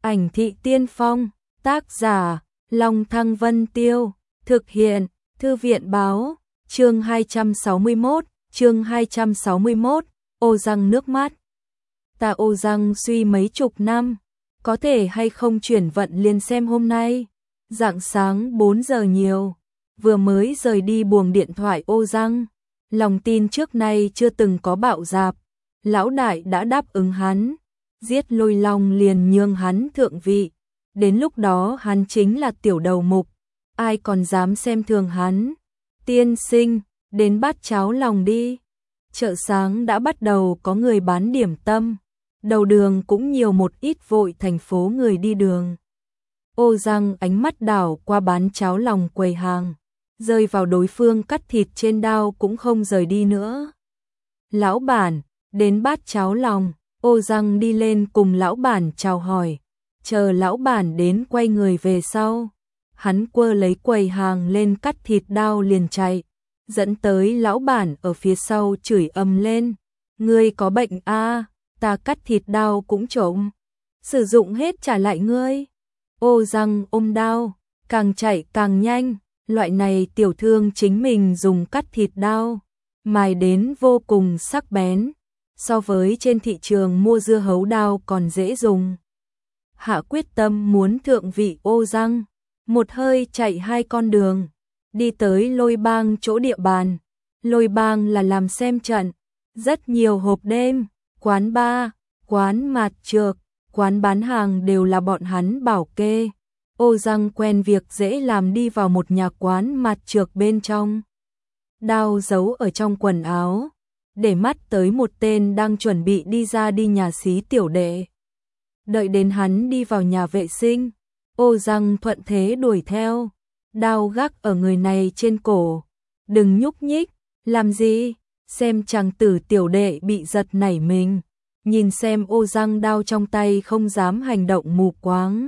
Ảnh thị tiên phong, tác giả, Long Thăng Vân Tiêu, thực hiện, Thư viện báo, chương 261, ô răng nước mắt. Ta ô răng suy mấy chục năm, có thể hay không chuyển vận liền xem hôm nay. Rạng sáng 4 giờ nhiều, vừa mới rời đi buồng điện thoại ô răng, lòng tin trước nay chưa từng có bạo dạp, lão đại đã đáp ứng hắn, giết Lôi Long liền nhường hắn thượng vị, đến lúc đó hắn chính là tiểu đầu mục, ai còn dám xem thường hắn. Tiên sinh, đến bát cháo lòng đi. Chợ sáng đã bắt đầu có người bán điểm tâm, đầu đường cũng nhiều một ít vội thành phố người đi đường. Ô răng ánh mắt đảo qua bán cháo lòng quầy hàng, rơi vào đối phương cắt thịt trên đao cũng không rời đi nữa. Lão bản, đến bát cháo lòng. Ô răng đi lên cùng lão bản chào hỏi, chờ lão bản đến quay người về sau. Hắn quơ lấy quầy hàng lên cắt thịt đao liền chạy, dẫn tới lão bản ở phía sau chửi ầm lên. Ngươi có bệnh a? Ta cắt thịt đao cũng trộm, sử dụng hết trả lại ngươi. Ô răng ôm đao, càng chạy càng nhanh, loại này tiểu thương chính mình dùng cắt thịt đao, mài đến vô cùng sắc bén. So với trên thị trường mua dưa hấu đao còn dễ dùng. Hạ quyết tâm muốn thượng vị ô răng, một hơi chạy 2 con đường, đi tới Lôi Bang chỗ địa bàn. Lôi Bang là làm xem trận, rất nhiều hộp đêm, quán bar, quán mạt trược, quán bán hàng đều là bọn hắn bảo kê. Ô răng quen việc dễ làm đi vào một nhà quán mạt trược bên trong. Đao giấu ở trong quần áo, để mắt tới một tên đang chuẩn bị đi ra đi nhà xí tiểu đệ. Đợi đến hắn đi vào nhà vệ sinh, ô răng thuận thế đuổi theo, đao gác ở người này trên cổ. Đừng nhúc nhích, làm gì? Xem chàng tử tiểu đệ bị giật nảy mình, nhìn xem ô răng đao trong tay không dám hành động mù quáng.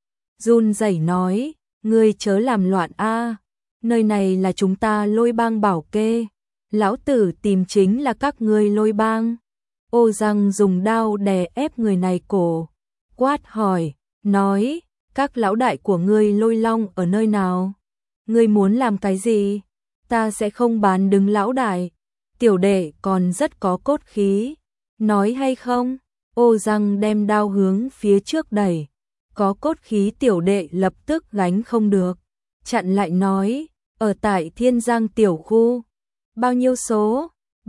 Run rẩy nói, ngươi chớ làm loạn a, nơi này là chúng ta Lôi Bang bảo kê. Lão tử tìm chính là các ngươi Lôi Bang. Ô răng dùng đao đè ép người này cổ, quát hỏi, nói, các lão đại của ngươi Lôi Long ở nơi nào? Ngươi muốn làm cái gì? Ta sẽ không bán đứng lão đại. Tiểu đệ còn rất có cốt khí, nói hay không? Ô răng đem đao hướng phía trước đẩy, có cốt khí tiểu đệ lập tức gánh không được, chặn lại nói, ở tại Thiên Giang tiểu khu. Bao nhiêu số?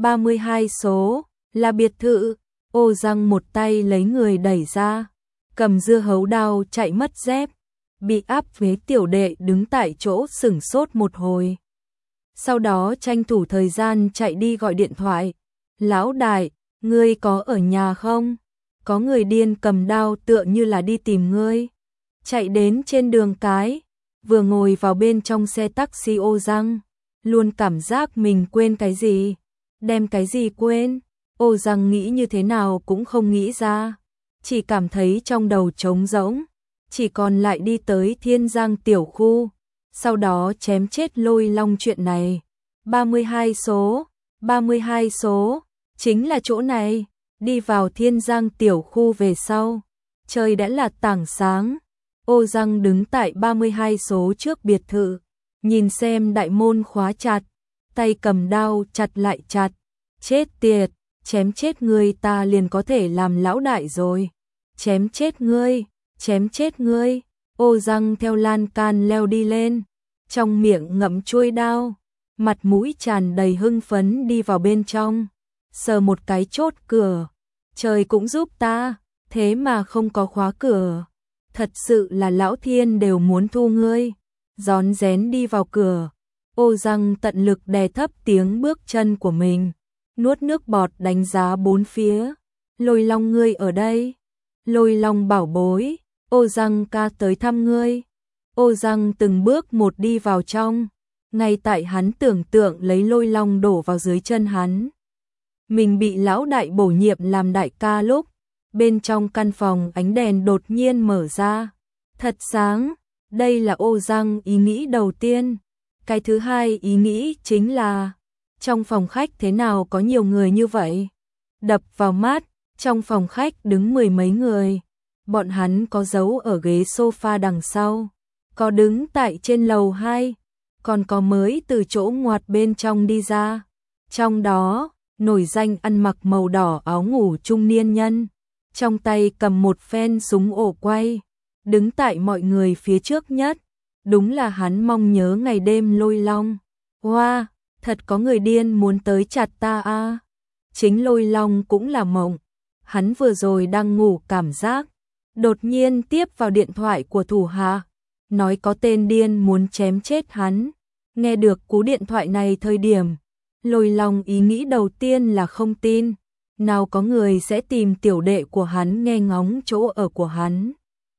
32 số, là biệt thự. Ô răng một tay lấy người đẩy ra, cầm dưa hấu đao chạy mất dép, bị áp với tiểu đệ đứng tại chỗ sửng sốt một hồi. Sau đó tranh thủ thời gian chạy đi gọi điện thoại. Lão đại, ngươi có ở nhà không? Có người điên cầm đao tựa như là đi tìm ngươi. Chạy đến trên đường cái, vừa ngồi vào bên trong xe taxi ô răng, luôn cảm giác mình quên cái gì, đem cái gì quên. Ô răng nghĩ như thế nào cũng không nghĩ ra, chỉ cảm thấy trong đầu trống rỗng, chỉ còn lại đi tới Thiên Giang tiểu khu, sau đó chém chết Lôi Long chuyện này. 32 số, chính là chỗ này. Đi vào Thiên Giang tiểu khu về sau, trời đã là tảng sáng. Ô răng đứng tại 32 số trước biệt thự, nhìn xem đại môn khóa chặt, tay cầm đao chặt lại chặt. Chết tiệt, chém chết ngươi ta liền có thể làm lão đại rồi. Chém chết ngươi, chém chết ngươi. Ô răng theo lan can leo đi lên, trong miệng ngậm chuôi đao, mặt mũi tràn đầy hưng phấn đi vào bên trong, sờ một cái chốt cửa. Trời cũng giúp ta, thế mà không có khóa cửa. Thật sự là lão thiên đều muốn thu ngươi. Rón rén đi vào cửa, ô răng tận lực đè thấp tiếng bước chân của mình, nuốt nước bọt đánh giá bốn phía. Lôi Long ngươi ở đây. Lôi Long bảo bối, ô răng ca tới thăm ngươi. Ô răng từng bước một đi vào trong, ngay tại hắn tưởng tượng lấy Lôi Long đổ vào dưới chân hắn. Mình bị lão đại bổ nhiệm làm đại ca lúc, bên trong căn phòng ánh đèn đột nhiên mở ra, thật sáng. Đây là ô răng ý nghĩ đầu tiên. Cái thứ hai ý nghĩ chính là, trong phòng khách thế nào có nhiều người như vậy? Đập vào mắt, trong phòng khách đứng 10 mấy người, Bọn hắn có giấu ở ghế sofa đằng sau, có đứng tại trên lầu 2, còn có mới từ chỗ ngoặt bên trong đi ra. Trong đó, nổi danh ăn mặc màu đỏ áo ngủ trung niên nhân, trong tay cầm một phen súng ổ quay, đứng tại mọi người phía trước nhất. Đúng là hắn mong nhớ ngày đêm Lôi Long. Wow, thật có người điên muốn tới chặt ta a. Chính Lôi Long cũng là mộng. Hắn vừa rồi đang ngủ cảm giác, đột nhiên tiếp vào điện thoại của thủ hạ, nói có tên điên muốn chém chết hắn. Nghe được cú điện thoại này thời điểm, Lôi Long ý nghĩ đầu tiên là không tin, nào có người sẽ tìm tiểu đệ của hắn nghe ngóng chỗ ở của hắn.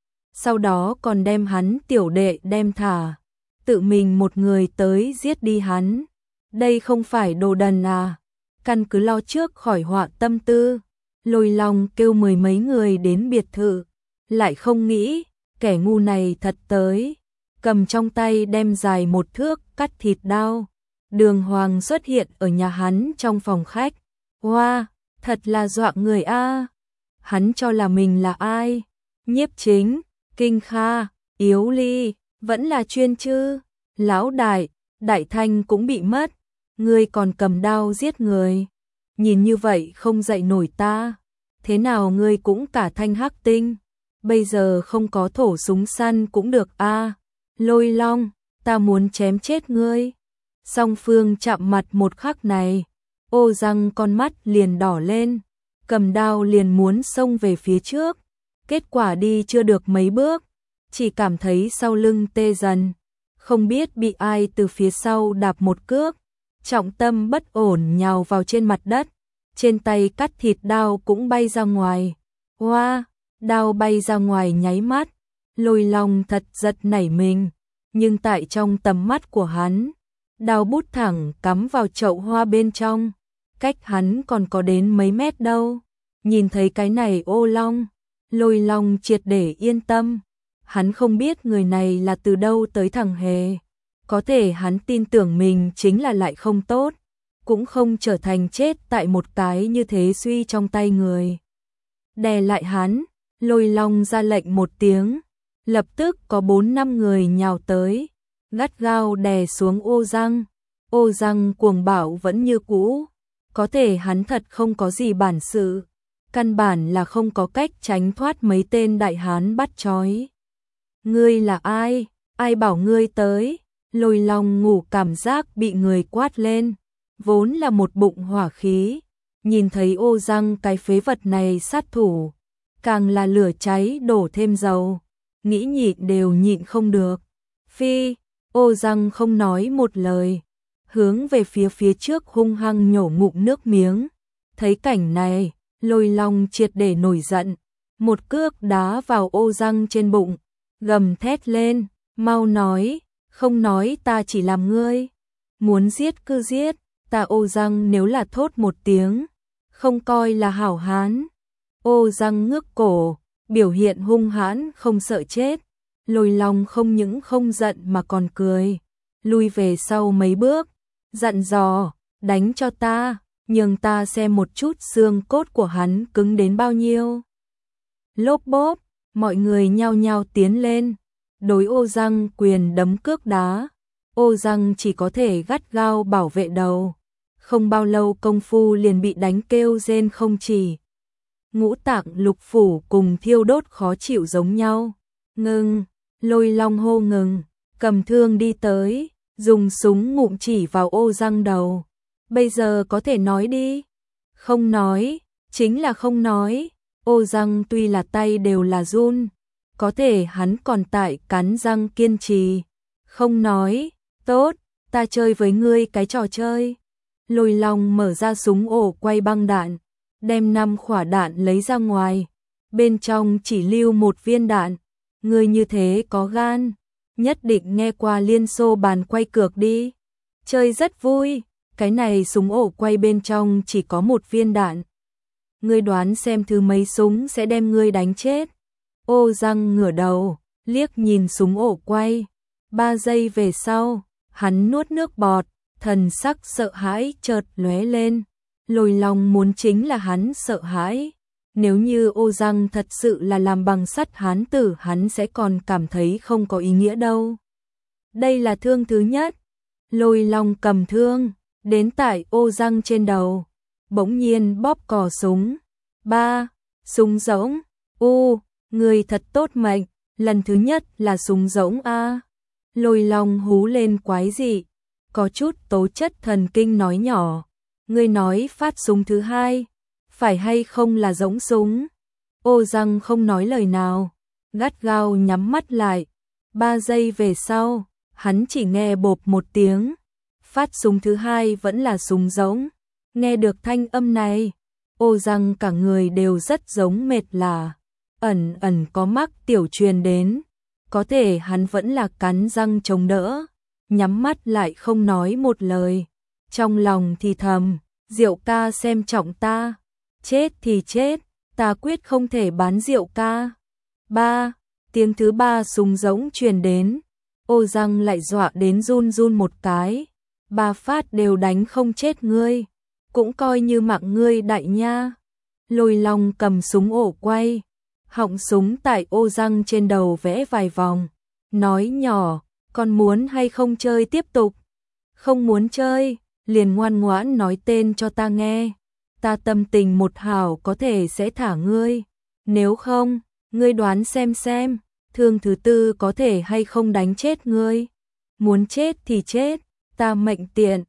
Sau đó còn đem hắn tiểu đệ đem thả, tự mình một người tới giết đi hắn. Đây không phải đồ đần à? Căn cứ lo trước khỏi họa tâm tư, Lôi Long kêu mười mấy người đến biệt thự, lại không nghĩ kẻ ngu này thật tới, cầm trong tay đem dài 1 thước cắt thịt đao, đường hoàng xuất hiện ở nhà hắn trong phòng khách. Wow, thật là dọa người a. Hắn cho là mình là ai? Nhiếp Chính, Kinh Kha, Yếu Ly, vẫn là Chuyên Chư, Lão Đại, Đại Thanh cũng bị mất, ngươi còn cầm đao giết người. Nhìn như vậy không dậy nổi ta. Thế nào ngươi cũng cả thanh hắc tinh, bây giờ không có thổ súng săn cũng được a. Lôi Long, ta muốn chém chết ngươi. Song phương chạm mặt một khắc này, Ô Giang con mắt liền đỏ lên, cầm đao liền muốn xông về phía trước. Kết quả đi chưa được mấy bước, chỉ cảm thấy sau lưng tê dần, không biết bị ai từ phía sau đạp một cước, trọng tâm bất ổn nhào vào trên mặt đất, trên tay cắt thịt đao cũng bay ra ngoài. Hoa, đao bay ra ngoài nháy mắt, Lôi Long thật giật nảy mình, nhưng tại trong tầm mắt của hắn, đao bút thẳng cắm vào chậu hoa bên trong, cách hắn còn có đến mấy mét đâu. Nhìn thấy cái này ô long, Lôi Long triệt để yên tâm. Hắn không biết người này là từ đâu tới thằng hề. Có thể hắn tin tưởng mình chính là lại không tốt, cũng không trở thành chết tại một cái như thế suy trong tay người. Đè lại hắn, Lôi Long ra lệnh một tiếng, lập tức có 4-5 người nhào tới, gắt gao đè xuống Ô Giang. Ô Giang cuồng bạo vẫn như cũ, có thể hắn thật không có gì bản sự, căn bản là không có cách tránh thoát mấy tên đại hán bắt trói. Ngươi là ai? Ai bảo ngươi tới? Lôi Long ngủ cảm giác bị người quát lên, vốn là một bụng hỏa khí, nhìn thấy Ô Giang cái phế vật này sát thủ, càng là lửa cháy đổ thêm dầu, nghĩ nhịn đều nhịn không được. Phi, Ô Giang không nói một lời, hướng về phía trước hung hăng nhổ ngụm nước miếng. Thấy cảnh này, Lôi Long triệt để nổi giận, một cước đá vào Ô Giang trên bụng, gầm thét lên, mau nói, không nói ta chỉ làm ngươi, muốn giết cứ giết, ta Ô Giang nếu là thốt một tiếng, không coi là hảo hán. Ô Giang ngước cổ, biểu hiện hung hãn không sợ chết. Lôi Long không những không giận mà còn cười, lui về sau mấy bước, dặn dò, đánh cho ta, nhường ta xem một chút xương cốt của hắn cứng đến bao nhiêu. Lốp bốp, mọi người nhao nhao tiến lên, đối Ô Giang quyền đấm cước đá. Ô Giang chỉ có thể gắt gao bảo vệ đầu, không bao lâu công phu liền bị đánh kêu rên không chỉ. Ngũ tạng lục phủ cùng thiêu đốt khó chịu giống nhau. Ngừng, Lôi Long hô ngừng, cầm thương đi tới, dùng súng ngụm chỉ vào Ô Giang đầu. Bây giờ có thể nói đi. Không nói, chính là không nói. Ô Giang tuy là tay đều là run, có thể hắn còn tại cắn răng kiên trì. Không nói, tốt, ta chơi với ngươi cái trò chơi. Lôi Long mở ra súng ổ quay băng đạn, đem 5 quả đạn lấy ra ngoài, bên trong chỉ lưu 1 viên đạn. Ngươi như thế có gan, nhất định nghe qua Liên Xô bàn quay cược đi. Chơi rất vui, cái này súng ổ quay bên trong chỉ có 1 viên đạn. Ngươi đoán xem thứ mấy súng sẽ đem ngươi đánh chết. Ô Giang ngửa đầu, liếc nhìn súng ổ quay. 3 giây về sau, hắn nuốt nước bọt, thần sắc sợ hãi chợt lóe lên. Lôi Long muốn chính là hắn sợ hãi. Nếu như ô răng thật sự là làm bằng sắt hán tử hắn sẽ còn cảm thấy không có ý nghĩa đâu. Đây là thương thứ nhất. Lôi Long cầm thương, đến tại ô răng trên đầu. Bỗng nhiên bóp cò súng. 3. Súng rỗng. Người thật tốt mệnh. Lần thứ nhất là súng rỗng a. Lôi Long hú lên quái dị. Có chút tố chất thần kinh nói nhỏ. Ngươi nói phát súng thứ hai. Phải hay không là rỗng súng? Ô răng không nói lời nào. Gắt gao nhắm mắt lại. 3 giây về sau, hắn chỉ nghe bộp một tiếng. Phát súng thứ hai vẫn là súng rỗng. Nghe được thanh âm này, ô răng cả người đều rất giống mệt lả. Ẩn ẩn có mắc tiểu truyền đến. Có thể hắn vẫn là cắn răng chống đỡ. Nhắm mắt lại không nói một lời. Trong lòng thì thầm, Diệu ca xem trọng ta. Chết thì chết, ta quyết không thể bán Diệu ca. 3. Tiếng thứ 3 súng rỗng truyền đến. Ô răng lại dọa đến run run một cái. 3 phát đều đánh không chết ngươi. Cũng coi như mạng ngươi đại nha. Lôi Long cầm súng ổ quay. Họng súng tại ô răng trên đầu vẽ vài vòng. Nói nhỏ, còn muốn hay không chơi tiếp tục? Không muốn chơi, liền ngoan ngoãn nói tên cho ta nghe. Ta tâm tình một hảo có thể sẽ thả ngươi. Nếu không, ngươi đoán xem, thương thứ tư có thể hay không đánh chết ngươi. Muốn chết thì chết, ta mệnh tiện,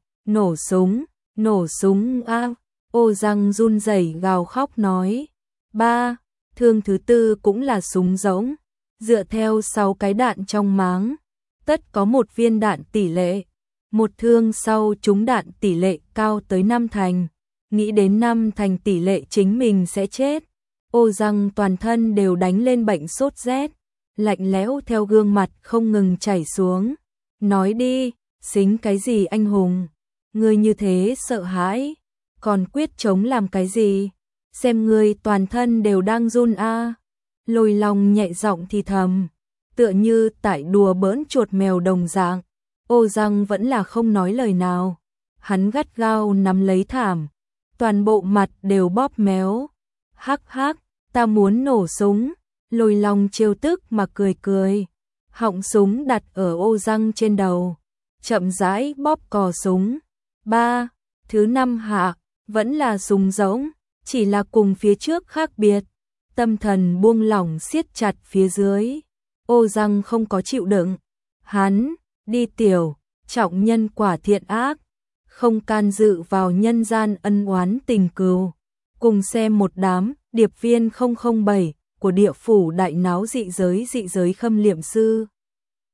nổ súng a. Ô răng run rẩy gào khóc nói. 3. Thương thứ tư cũng là súng rỗng. Dựa theo 6 cái đạn trong máng, tất có 1 viên đạn tỷ lệ. Một thương sau trúng đạn tỷ lệ cao tới 5 thành. Nghĩ đến 5 thành tỷ lệ chính mình sẽ chết. Ô răng toàn thân đều đánh lên bệnh sốt rét. Lạnh lẽo theo gương mặt không ngừng chảy xuống. Nói đi, xính cái gì anh hùng? Ngươi như thế sợ hãi, còn quyết chống làm cái gì? Xem ngươi toàn thân đều đang run a. Lôi Long nhẹ giọng thì thầm, tựa như tại đùa bỡn chuột mèo đồng dạng. Ô răng vẫn là không nói lời nào. Hắn gắt gao nắm lấy thảm, toàn bộ mặt đều bóp méo. Hắc hắc, ta muốn nổ súng. Lôi Long trêu tức mà cười. Họng súng đặt ở ô răng trên đầu, chậm rãi bóp cò súng. 3. Thứ 5 hạ, vẫn là súng rỗng, chỉ là cùng phía trước khác biệt. Tâm thần buông lỏng siết chặt phía dưới. Ô răng không có chịu đựng. Hắn, đi tiểu, trọng nhân quả thiện ác, không can dự vào nhân gian ân oán tình cừu. Cùng xem một đám điệp viên 007 của địa phủ đại náo dị giới khâm liệm sư.